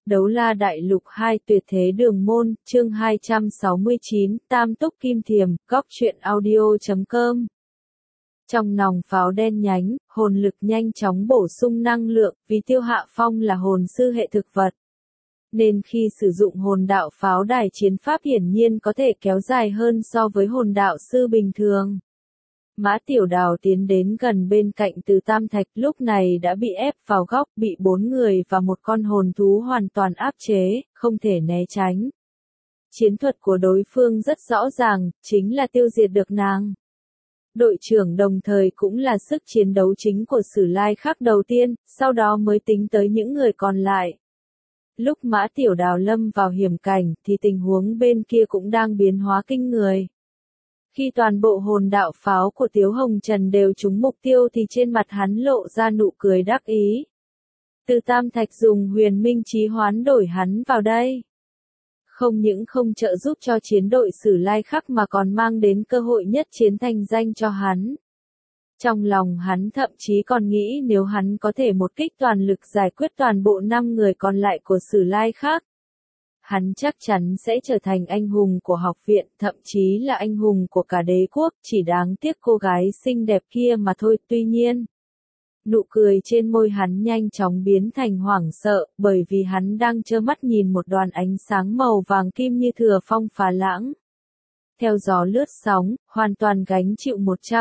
Đấu La Đại Lục 2 Tuyệt Thế Đường Môn, chương 269, Tam Túc Kim Thiềm, góc truyện audio.com. Trong nòng pháo đen nhánh, hồn lực nhanh chóng bổ sung năng lượng, vì Tiêu Hạ Phong là hồn sư hệ thực vật. Nên khi sử dụng hồn đạo pháo đài chiến pháp hiển nhiên có thể kéo dài hơn so với hồn đạo sư bình thường. Mã Tiểu Đào tiến đến gần bên cạnh Từ Tam Thạch, lúc này đã bị ép vào góc, bị 4 người và một con hồn thú hoàn toàn áp chế, không thể né tránh. Chiến thuật của đối phương rất rõ ràng, chính là tiêu diệt được nàng. Đội trưởng đồng thời cũng là sức chiến đấu chính của Sử Lai Khắc đầu tiên, sau đó mới tính tới những người còn lại. Lúc Mã Tiểu Đào lâm vào hiểm cảnh thì tình huống bên kia cũng đang biến hóa kinh người. Khi toàn bộ hồn đạo pháo của Tiếu Hồng Trần đều trúng mục tiêu thì trên mặt hắn lộ ra nụ cười đắc ý. Từ Tam Thạch dùng huyền minh chí hoán đổi hắn vào đây. Không những không trợ giúp cho chiến đội Sử Lai Khắc mà còn mang đến cơ hội nhất chiến thành danh cho hắn. Trong lòng hắn thậm chí còn nghĩ nếu hắn có thể một kích toàn lực giải quyết toàn bộ 5 người còn lại của Sử Lai Khắc, hắn chắc chắn sẽ trở thành anh hùng của học viện, thậm chí là anh hùng của cả đế quốc, chỉ đáng tiếc cô gái xinh đẹp kia mà thôi. Tuy nhiên, nụ cười trên môi hắn nhanh chóng biến thành hoảng sợ, bởi vì hắn đang trơ mắt nhìn một đoàn ánh sáng màu vàng kim như thừa phong phá lãng. Theo gió lướt sóng, hoàn toàn gánh chịu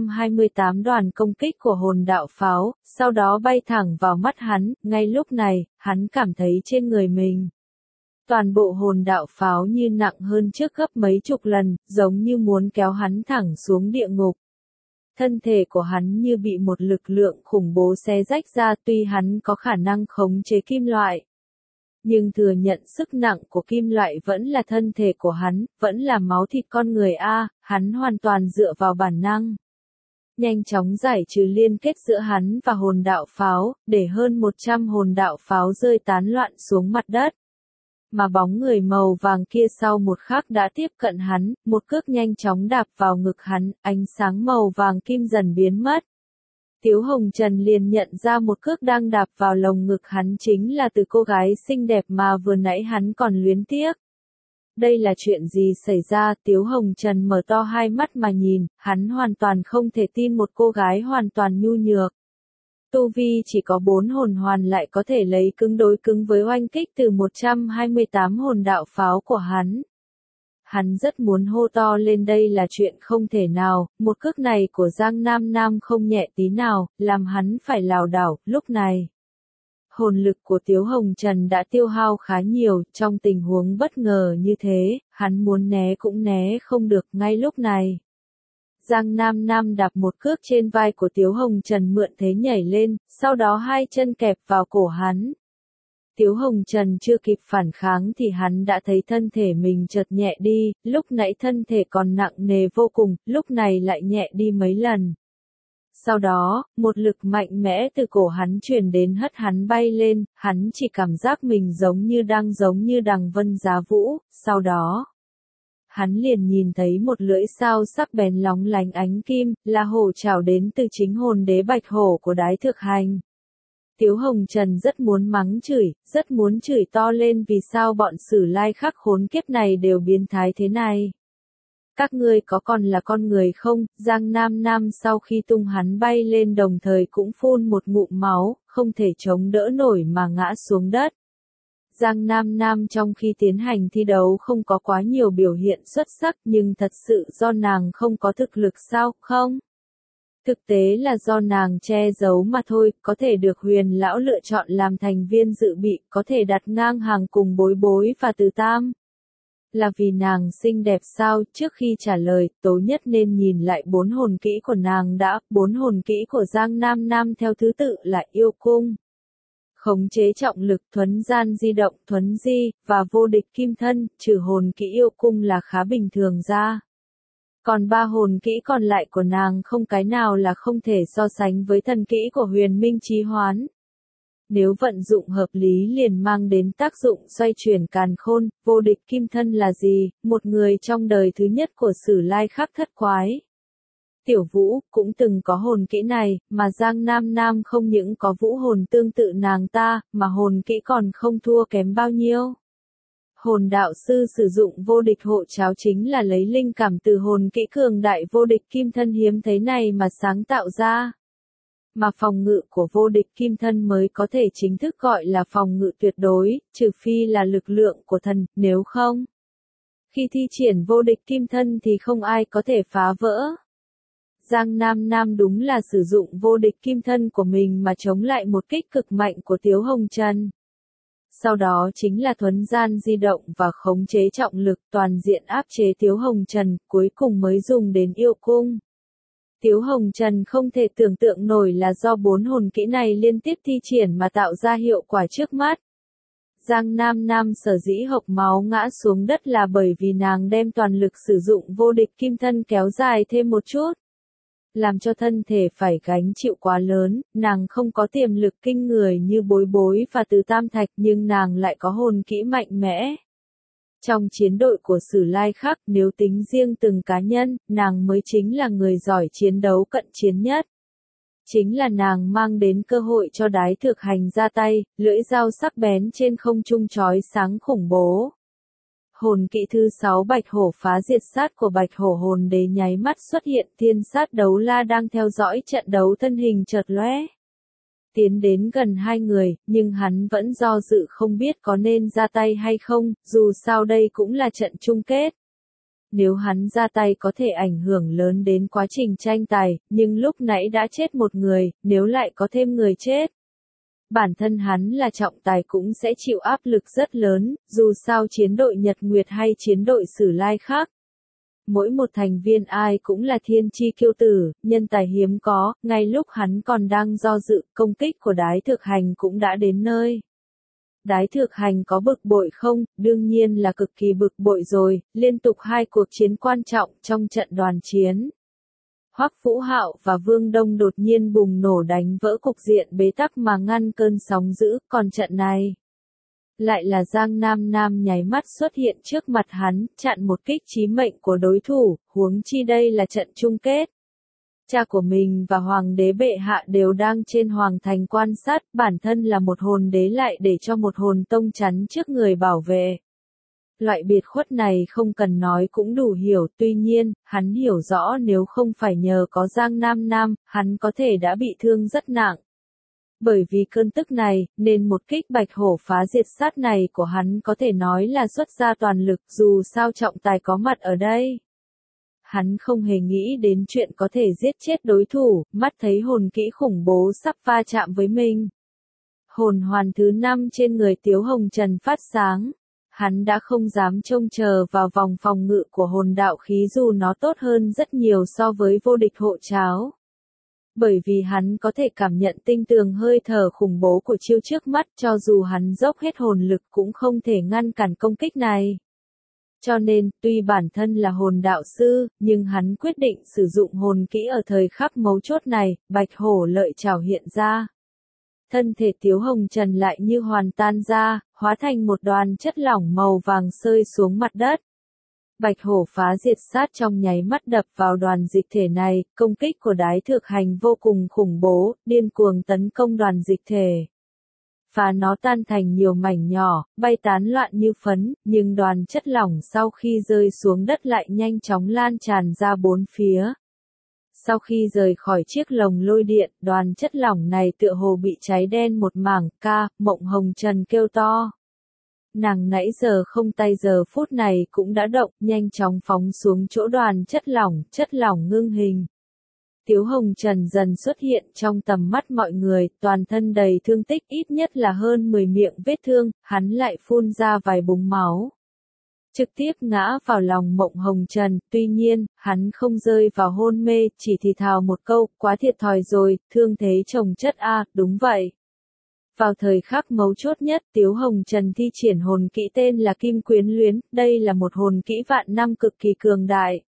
128 đoàn công kích của hồn đạo pháo, sau đó bay thẳng vào mắt hắn. Ngay lúc này, hắn cảm thấy trên người mình toàn bộ hồn đạo pháo như nặng hơn trước gấp mấy chục lần, giống như muốn kéo hắn thẳng xuống địa ngục. Thân thể của hắn như bị một lực lượng khủng bố xé rách ra, tuy hắn có khả năng khống chế kim loại, nhưng thừa nhận sức nặng của kim loại vẫn là thân thể của hắn, vẫn là máu thịt con người hắn hoàn toàn dựa vào bản năng. Nhanh chóng giải trừ liên kết giữa hắn và hồn đạo pháo, để hơn 100 hồn đạo pháo rơi tán loạn xuống mặt đất. Mà bóng người màu vàng kia sau một khắc đã tiếp cận hắn, một cước nhanh chóng đạp vào ngực hắn, ánh sáng màu vàng kim dần biến mất. Tiếu Hồng Trần liền nhận ra một cước đang đạp vào lồng ngực hắn chính là từ cô gái xinh đẹp mà vừa nãy hắn còn luyến tiếc. Đây là chuyện gì xảy ra? Tiếu Hồng Trần mở to hai mắt mà nhìn, hắn hoàn toàn không thể tin một cô gái hoàn toàn nhu nhược. Tu vi chỉ có 4 hồn hoàn lại có thể lấy cứng đối cứng với oanh kích từ 128 hồn đạo pháo của hắn. Hắn rất muốn hô to lên đây là chuyện không thể nào, một cước này của Giang Nam Nam không nhẹ tí nào, làm hắn phải lảo đảo. Lúc này, hồn lực của Tiếu Hồng Trần đã tiêu hao khá nhiều, trong tình huống bất ngờ như thế, hắn muốn né cũng né không được. Ngay lúc này, Giang Nam Nam đạp một cước trên vai của Tiếu Hồng Trần mượn thế nhảy lên, sau đó hai chân kẹp vào cổ hắn. Tiếu Hồng Trần chưa kịp phản kháng thì hắn đã thấy thân thể mình chợt nhẹ đi, lúc nãy thân thể còn nặng nề vô cùng, lúc này lại nhẹ đi mấy lần. Sau đó, một lực mạnh mẽ từ cổ hắn truyền đến hất hắn bay lên, hắn chỉ cảm giác mình giống như đằng vân giá vũ. Sau đó, hắn liền nhìn thấy một lưỡi sao sắc bén lóng lánh ánh kim, là hổ trảo đến từ chính hồn đế bạch hổ của Đái Thực Hành. Tiếu Hồng Trần rất muốn mắng chửi, rất muốn chửi to lên vì sao bọn Sử Lai Khắc khốn kiếp này đều biến thái thế này. Các ngươi có còn là con người không? Giang Nam Nam sau khi tung hắn bay lên đồng thời cũng phun một ngụm máu, không thể chống đỡ nổi mà ngã xuống đất. Giang Nam Nam trong khi tiến hành thi đấu không có quá nhiều biểu hiện xuất sắc, nhưng thật sự do nàng không có thực lực sao không? Thực tế là do nàng che giấu mà thôi. Có thể được Huyền lão lựa chọn làm thành viên dự bị, có thể đặt ngang hàng cùng Bối Bối và Từ Tam. Là vì nàng xinh đẹp sao? Trước khi trả lời, Tố Nhất nên nhìn lại 4 hồn kỹ của nàng đã. 4 hồn kỹ của Giang Nam Nam theo thứ tự là Yêu Cung, khống chế trọng lực, thuấn gian di động, thuấn di, và vô địch kim thân. Trừ hồn kỹ Yêu Cung là khá bình thường ra, còn 3 hồn kỹ còn lại của nàng không cái nào là không thể so sánh với thần kỹ của huyền minh chí hoán. Nếu vận dụng hợp lý liền mang đến tác dụng xoay chuyển càn khôn. Vô địch kim thân là gì? Một người trong đời thứ nhất của Sử Lai Khắc thất quái. Tiểu Vũ cũng từng có hồn kỹ này, mà Giang Nam Nam không những có vũ hồn tương tự nàng ta, mà hồn kỹ còn không thua kém bao nhiêu. Hồn đạo sư sử dụng vô địch hộ cháo chính là lấy linh cảm từ hồn kỹ cường đại vô địch kim thân hiếm thấy này mà sáng tạo ra. Mà phòng ngự của vô địch kim thân mới có thể chính thức gọi là phòng ngự tuyệt đối, trừ phi là lực lượng của thần, nếu không. Khi thi triển vô địch kim thân thì không ai có thể phá vỡ. Giang Nam Nam đúng là sử dụng vô địch kim thân của mình mà chống lại một kích cực mạnh của Tiếu Hồng Trần. Sau đó chính là thuấn gian di động và khống chế trọng lực toàn diện áp chế Tiếu Hồng Trần, cuối cùng mới dùng đến yêu cung. Tiếu Hồng Trần không thể tưởng tượng nổi là do 4 hồn kỹ này liên tiếp thi triển mà tạo ra hiệu quả trước mắt. Giang Nam Nam sở dĩ hộc máu ngã xuống đất là bởi vì nàng đem toàn lực sử dụng vô địch kim thân kéo dài thêm một chút. Làm cho thân thể phải gánh chịu quá lớn, nàng không có tiềm lực kinh người như Bối Bối và Từ Tam Thạch nhưng nàng lại có hồn kỹ mạnh mẽ. Trong chiến đội của Sử Lai Khắc, nếu tính riêng từng cá nhân, nàng mới chính là người giỏi chiến đấu cận chiến nhất. Chính là nàng mang đến cơ hội cho Đái Thực Hành ra tay, lưỡi dao sắc bén trên không trung chói sáng khủng bố. Hồn kỹ thứ 6 Bạch Hổ phá diệt sát của Bạch Hổ hồn đế nháy mắt xuất hiện, thiên sát đấu la đang theo dõi trận đấu thân hình chợt lóe. Tiến đến gần hai người, nhưng hắn vẫn do dự không biết có nên ra tay hay không, dù sao đây cũng là trận chung kết. Nếu hắn ra tay có thể ảnh hưởng lớn đến quá trình tranh tài, nhưng lúc nãy đã chết một người, nếu lại có thêm người chết. Bản thân hắn là trọng tài cũng sẽ chịu áp lực rất lớn, dù sao chiến đội Nhật Nguyệt hay chiến đội Sử Lai khác. Mỗi một thành viên ai cũng là thiên chi kiêu tử, nhân tài hiếm có, ngay lúc hắn còn đang do dự, công kích của Đái Thực Hành cũng đã đến nơi. Đái Thực Hành có bực bội không? Đương nhiên là cực kỳ bực bội rồi, liên tục 2 cuộc chiến quan trọng trong trận đoàn chiến. Hoắc Vũ Hạo và Vương Đông đột nhiên bùng nổ đánh vỡ cục diện bế tắc mà ngăn cơn sóng dữ, còn trận này lại là Giang Nam Nam nháy mắt xuất hiện trước mặt hắn, chặn một kích chí mệnh của đối thủ, huống chi đây là trận chung kết. Cha của mình và Hoàng đế bệ hạ đều đang trên Hoàng thành quan sát, bản thân là một hồn đế lại để cho một hồn tông chắn trước người bảo vệ. Loại biệt khuất này không cần nói cũng đủ hiểu, tuy nhiên, hắn hiểu rõ nếu không phải nhờ có Giang Nam Nam, hắn có thể đã bị thương rất nặng. Bởi vì cơn tức này, nên một kích Bạch Hổ phá diệt sát này của hắn có thể nói là xuất ra toàn lực, dù sao trọng tài có mặt ở đây. Hắn không hề nghĩ đến chuyện có thể giết chết đối thủ, mắt thấy hồn kỹ khủng bố sắp va chạm với mình. Hồn hoàn thứ 5 trên người Tiếu Hồng Trần phát sáng. Hắn đã không dám trông chờ vào vòng phòng ngự của hồn đạo khí dù nó tốt hơn rất nhiều so với vô địch hộ cháo. Bởi vì hắn có thể cảm nhận tinh tường hơi thở khủng bố của chiêu trước mắt, cho dù hắn dốc hết hồn lực cũng không thể ngăn cản công kích này. Cho nên, tuy bản thân là hồn đạo sư, nhưng hắn quyết định sử dụng hồn kỹ ở thời khắc mấu chốt này, Bạch Hổ lợi trảo hiện ra. Thân thể Tiếu Hồng Trần lại như hoàn tan ra, hóa thành một đoàn chất lỏng màu vàng rơi xuống mặt đất. Bạch Hổ phá diệt sát trong nháy mắt đập vào đoàn dịch thể này, công kích của Đái Thực Hành vô cùng khủng bố, điên cuồng tấn công đoàn dịch thể. Phá nó tan thành nhiều mảnh nhỏ, bay tán loạn như phấn, nhưng đoàn chất lỏng sau khi rơi xuống đất lại nhanh chóng lan tràn ra bốn phía. Sau khi rời khỏi chiếc lồng lôi điện, đoàn chất lỏng này tựa hồ bị cháy đen một mảng, Mộng Hồng Trần kêu to. Nàng nãy giờ không tay giờ phút này cũng đã động, nhanh chóng phóng xuống chỗ đoàn chất lỏng ngưng hình. Tiếu Hồng Trần dần xuất hiện trong tầm mắt mọi người, toàn thân đầy thương tích ít nhất là hơn 10 miệng vết thương, hắn lại phun ra vài búng máu. Trực tiếp ngã vào lòng Mộng Hồng Trần, tuy nhiên, hắn không rơi vào hôn mê, chỉ thì thào một câu, quá thiệt thòi rồi, thương thế chồng chất đúng vậy. Vào thời khắc mấu chốt nhất, Tiếu Hồng Trần thi triển hồn kỹ tên là Kim Quyến Luyến, đây là một hồn kỹ vạn năm cực kỳ cường đại.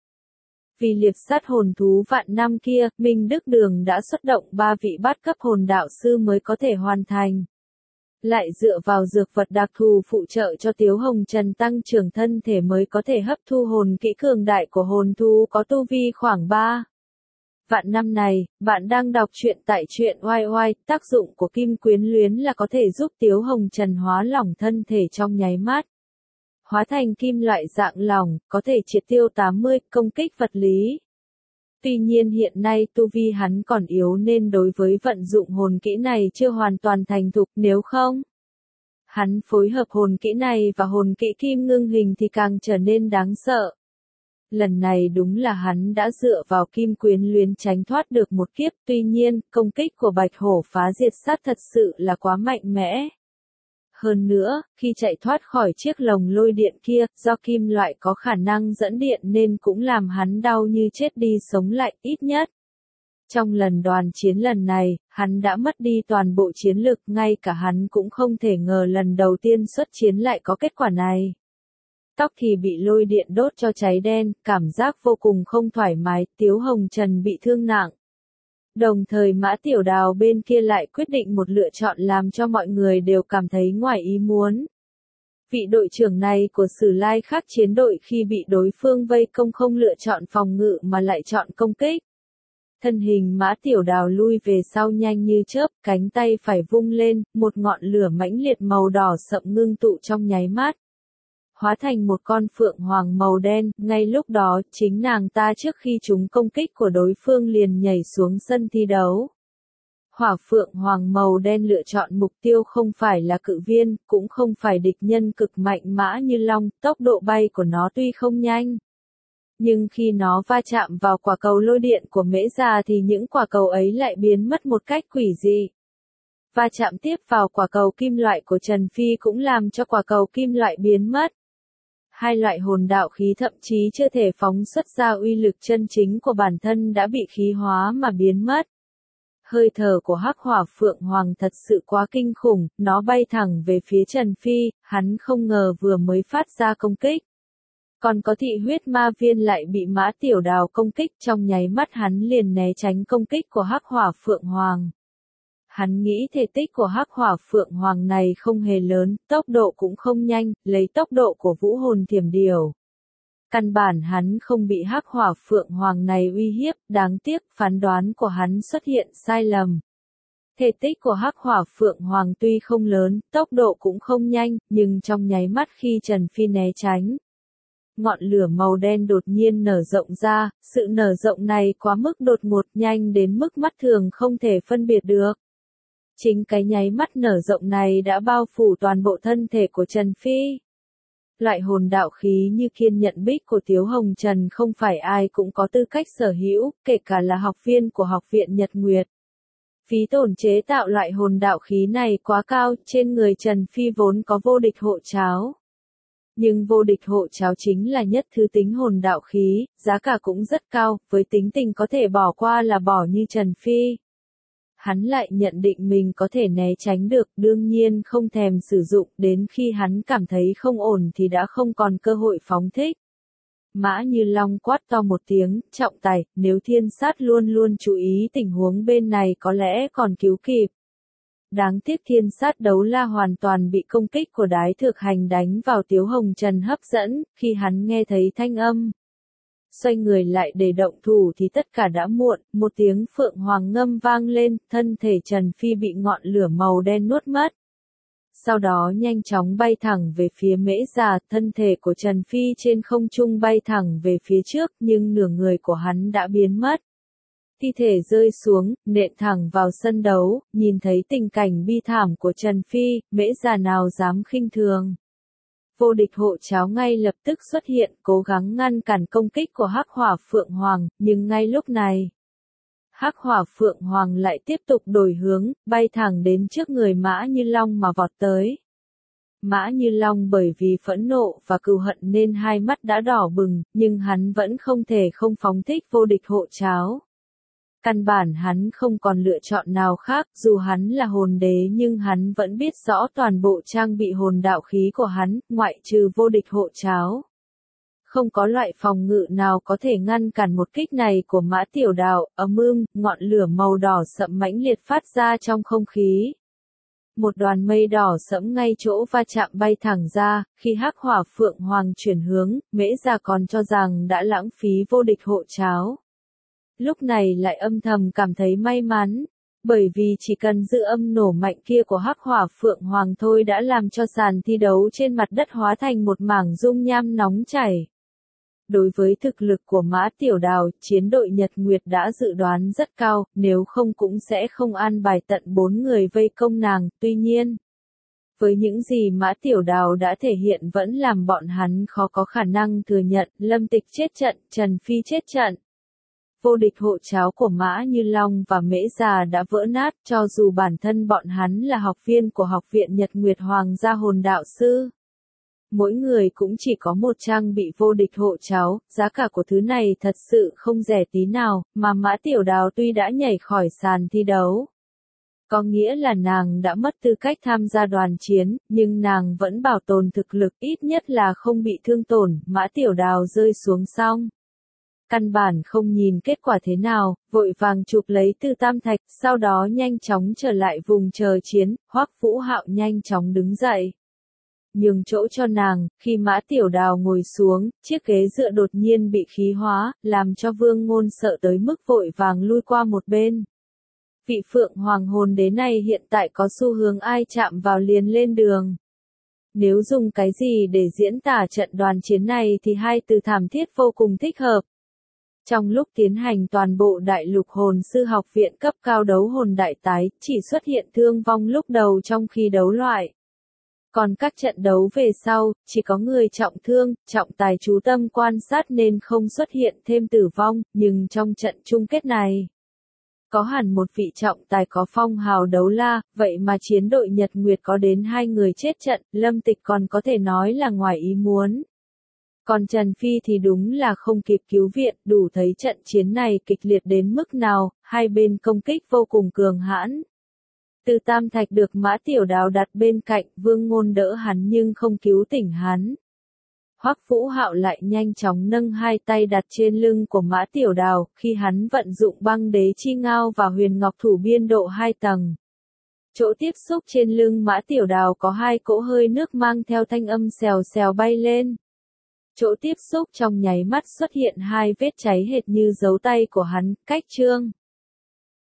Vì liệp sát hồn thú vạn năm kia, Minh Đức Đường đã xuất động 3 vị bát cấp hồn đạo sư mới có thể hoàn thành. Lại dựa vào dược vật đặc thù phụ trợ cho Tiếu Hồng Trần tăng trưởng thân thể mới có thể hấp thu hồn kỹ cường đại của hồn thú có tu vi khoảng 3. Vạn năm này, bạn đang đọc truyện tại truyện oai oai, tác dụng của kim quyến luyến là có thể giúp Tiếu Hồng Trần hóa lỏng thân thể trong nháy mắt. Hóa thành kim loại dạng lỏng, có thể triệt tiêu 80 công kích vật lý. Tuy nhiên hiện nay tu vi hắn còn yếu nên đối với vận dụng hồn kỹ này chưa hoàn toàn thành thục, nếu không hắn phối hợp hồn kỹ này và hồn kỹ kim ngưng hình thì càng trở nên đáng sợ. Lần này đúng là hắn đã dựa vào kim quyến luyến tránh thoát được một kiếp, tuy nhiên, công kích của bạch hổ phá diệt sát thật sự là quá mạnh mẽ. Hơn nữa, khi chạy thoát khỏi chiếc lồng lôi điện kia, do kim loại có khả năng dẫn điện nên cũng làm hắn đau như chết đi sống lại, ít nhất. Trong lần đoàn chiến lần này, hắn đã mất đi toàn bộ chiến lực, ngay cả hắn cũng không thể ngờ lần đầu tiên xuất chiến lại có kết quả này. Tóc thì bị lôi điện đốt cho cháy đen, cảm giác vô cùng không thoải mái, Tiếu Hồng Trần bị thương nặng. Đồng thời Mã Tiểu Đào bên kia lại quyết định một lựa chọn làm cho mọi người đều cảm thấy ngoài ý muốn. Vị đội trưởng này của Sử Lai Khắc chiến đội khi bị đối phương vây công không lựa chọn phòng ngự mà lại chọn công kích. Thân hình Mã Tiểu Đào lui về sau nhanh như chớp, cánh tay phải vung lên, một ngọn lửa mãnh liệt màu đỏ sậm ngưng tụ trong nháy mắt. Hóa thành một con phượng hoàng màu đen, ngay lúc đó, chính nàng ta trước khi chúng công kích của đối phương liền nhảy xuống sân thi đấu. Hỏa phượng hoàng màu đen lựa chọn mục tiêu không phải là cự viên, cũng không phải địch nhân cực mạnh Mã Như Long, tốc độ bay của nó tuy không nhanh. Nhưng khi nó va chạm vào quả cầu lôi điện của Mễ Già thì những quả cầu ấy lại biến mất một cách quỷ dị. Va chạm tiếp vào quả cầu kim loại của Trần Phi cũng làm cho quả cầu kim loại biến mất. Hai loại hồn đạo khí thậm chí chưa thể phóng xuất ra uy lực chân chính của bản thân đã bị khí hóa mà biến mất. Hơi thở của Hắc Hỏa Phượng Hoàng thật sự quá kinh khủng, nó bay thẳng về phía Trần Phi, hắn không ngờ vừa mới phát ra công kích. Còn có thị huyết ma viên lại bị Mã Tiểu Đào công kích, trong nháy mắt hắn liền né tránh công kích của Hắc Hỏa Phượng Hoàng. Hắn nghĩ thể tích của Hắc Hỏa Phượng Hoàng này không hề lớn, tốc độ cũng không nhanh, lấy tốc độ của vũ hồn thiểm điểu. Căn bản hắn không bị Hắc Hỏa Phượng Hoàng này uy hiếp, đáng tiếc phán đoán của hắn xuất hiện sai lầm. Thể tích của Hắc Hỏa Phượng Hoàng tuy không lớn, tốc độ cũng không nhanh, nhưng trong nháy mắt khi Trần Phi né tránh, ngọn lửa màu đen đột nhiên nở rộng ra, sự nở rộng này quá mức đột ngột nhanh đến mức mắt thường không thể phân biệt được. Chính cái nháy mắt nở rộng này đã bao phủ toàn bộ thân thể của Trần Phi. Loại hồn đạo khí như Kiên Nhận Bích của Tiếu Hồng Trần không phải ai cũng có tư cách sở hữu, kể cả là học viên của Học viện Nhật Nguyệt. Phí tổn chế tạo loại hồn đạo khí này quá cao, trên người Trần Phi vốn có vô địch hộ cháo. Nhưng vô địch hộ cháo chính là nhất thứ tính hồn đạo khí, giá cả cũng rất cao, với tính tình có thể bỏ qua là bỏ như Trần Phi. Hắn lại nhận định mình có thể né tránh được, đương nhiên không thèm sử dụng, đến khi hắn cảm thấy không ổn thì đã không còn cơ hội phóng thích. Mã Như Long quát to một tiếng, trọng tài, nếu thiên sát luôn luôn chú ý tình huống bên này có lẽ còn cứu kịp. Đáng tiếc thiên sát đấu la hoàn toàn bị công kích của Đái Thực Hành đánh vào Tiếu Hồng Trần hấp dẫn, khi hắn nghe thấy thanh âm. Xoay người lại để động thủ thì tất cả đã muộn, một tiếng phượng hoàng ngâm vang lên, thân thể Trần Phi bị ngọn lửa màu đen nuốt mất. Sau đó nhanh chóng bay thẳng về phía Mễ Già, thân thể của Trần Phi trên không trung bay thẳng về phía trước, nhưng nửa người của hắn đã biến mất. Thi thể rơi xuống, nện thẳng vào sân đấu, nhìn thấy tình cảnh bi thảm của Trần Phi, Mễ Già nào dám khinh thường. Vô địch hộ cháo ngay lập tức xuất hiện, cố gắng ngăn cản công kích của Hắc Hỏa Phượng Hoàng, nhưng ngay lúc này, Hắc Hỏa Phượng Hoàng lại tiếp tục đổi hướng, bay thẳng đến trước người Mã Như Long mà vọt tới. Mã Như Long bởi vì phẫn nộ và cừu hận nên hai mắt đã đỏ bừng, nhưng hắn vẫn không thể không phóng thích vô địch hộ cháo. Căn bản hắn không còn lựa chọn nào khác, dù hắn là hồn đế nhưng hắn vẫn biết rõ toàn bộ trang bị hồn đạo khí của hắn, ngoại trừ vô địch hộ cháo. Không có loại phòng ngự nào có thể ngăn cản một kích này của Mã Tiểu Đào, ngọn lửa màu đỏ sậm mãnh liệt phát ra trong không khí. Một đoàn mây đỏ sẫm ngay chỗ va chạm bay thẳng ra, khi Hắc Hỏa Phượng Hoàng chuyển hướng, Mễ Già còn cho rằng đã lãng phí vô địch hộ cháo. lúc này lại âm thầm cảm thấy may mắn. Bởi vì chỉ cần dư âm nổ mạnh kia của Hắc Hỏa Phượng Hoàng thôi đã làm cho sàn thi đấu trên mặt đất hóa thành một mảng dung nham nóng chảy. Đối với thực lực của Mã Tiểu Đào, chiến đội Nhật Nguyệt đã dự đoán rất cao, nếu không cũng sẽ không an bài tận 4 người vây công nàng, tuy nhiên. Với những gì Mã Tiểu Đào đã thể hiện vẫn làm bọn hắn khó có khả năng thừa nhận, Lâm Tịch chết trận, Trần Phi chết trận. Vô địch hộ cháo của Mã Như Long và Mễ Già đã vỡ nát, cho dù bản thân bọn hắn là học viên của Học viện Nhật Nguyệt Hoàng gia Hồn Đạo Sư. Mỗi người cũng chỉ có một trang bị vô địch hộ cháo, giá cả của thứ này thật sự không rẻ tí nào, mà Mã Tiểu Đào tuy đã nhảy khỏi sàn thi đấu. Có nghĩa là nàng đã mất tư cách tham gia đoàn chiến, nhưng nàng vẫn bảo tồn thực lực ít nhất là không bị thương tổn, Mã Tiểu Đào rơi xuống xong. Căn bản không nhìn kết quả thế nào, vội vàng chụp lấy Từ Tam Thạch, sau đó nhanh chóng trở lại vùng chờ chiến, Hoắc Vũ Hạo nhanh chóng đứng dậy. Nhường chỗ cho nàng, khi Mã Tiểu Đào ngồi xuống, chiếc ghế dựa đột nhiên bị khí hóa, làm cho Vương Ngôn sợ tới mức vội vàng lui qua một bên. Vị Phượng Hoàng hồn đế này hiện tại có xu hướng ai chạm vào liền lên đường. Nếu dùng cái gì để diễn tả trận đoàn chiến này thì hai từ thảm thiết vô cùng thích hợp. Trong lúc tiến hành toàn bộ đại lục hồn sư học viện cấp cao đấu hồn đại tái, chỉ xuất hiện thương vong lúc đầu trong khi đấu loại. Còn các trận đấu về sau, chỉ có người trọng thương, trọng tài chú tâm quan sát nên không xuất hiện thêm tử vong, nhưng trong trận chung kết này, có hẳn một vị trọng tài có phong hào đấu la, vậy mà chiến đội Nhật Nguyệt có đến 2 người chết trận, Lâm Tịch còn có thể nói là ngoài ý muốn. Còn Trần Phi thì đúng là không kịp cứu viện, đủ thấy trận chiến này kịch liệt đến mức nào, hai bên công kích vô cùng cường hãn. Từ Tam Thạch được Mã Tiểu Đào đặt bên cạnh, Vương Ngôn đỡ hắn nhưng không cứu tỉnh hắn. Hoắc Vũ Hạo lại nhanh chóng nâng hai tay đặt trên lưng của Mã Tiểu Đào, khi hắn vận dụng băng đế chi ngao và huyền ngọc thủ biên độ 2 tầng. Chỗ tiếp xúc trên lưng Mã Tiểu Đào có 2 cỗ hơi nước mang theo thanh âm xèo xèo bay lên. Chỗ tiếp xúc trong nháy mắt xuất hiện 2 vết cháy hệt như dấu tay của hắn, cách trương.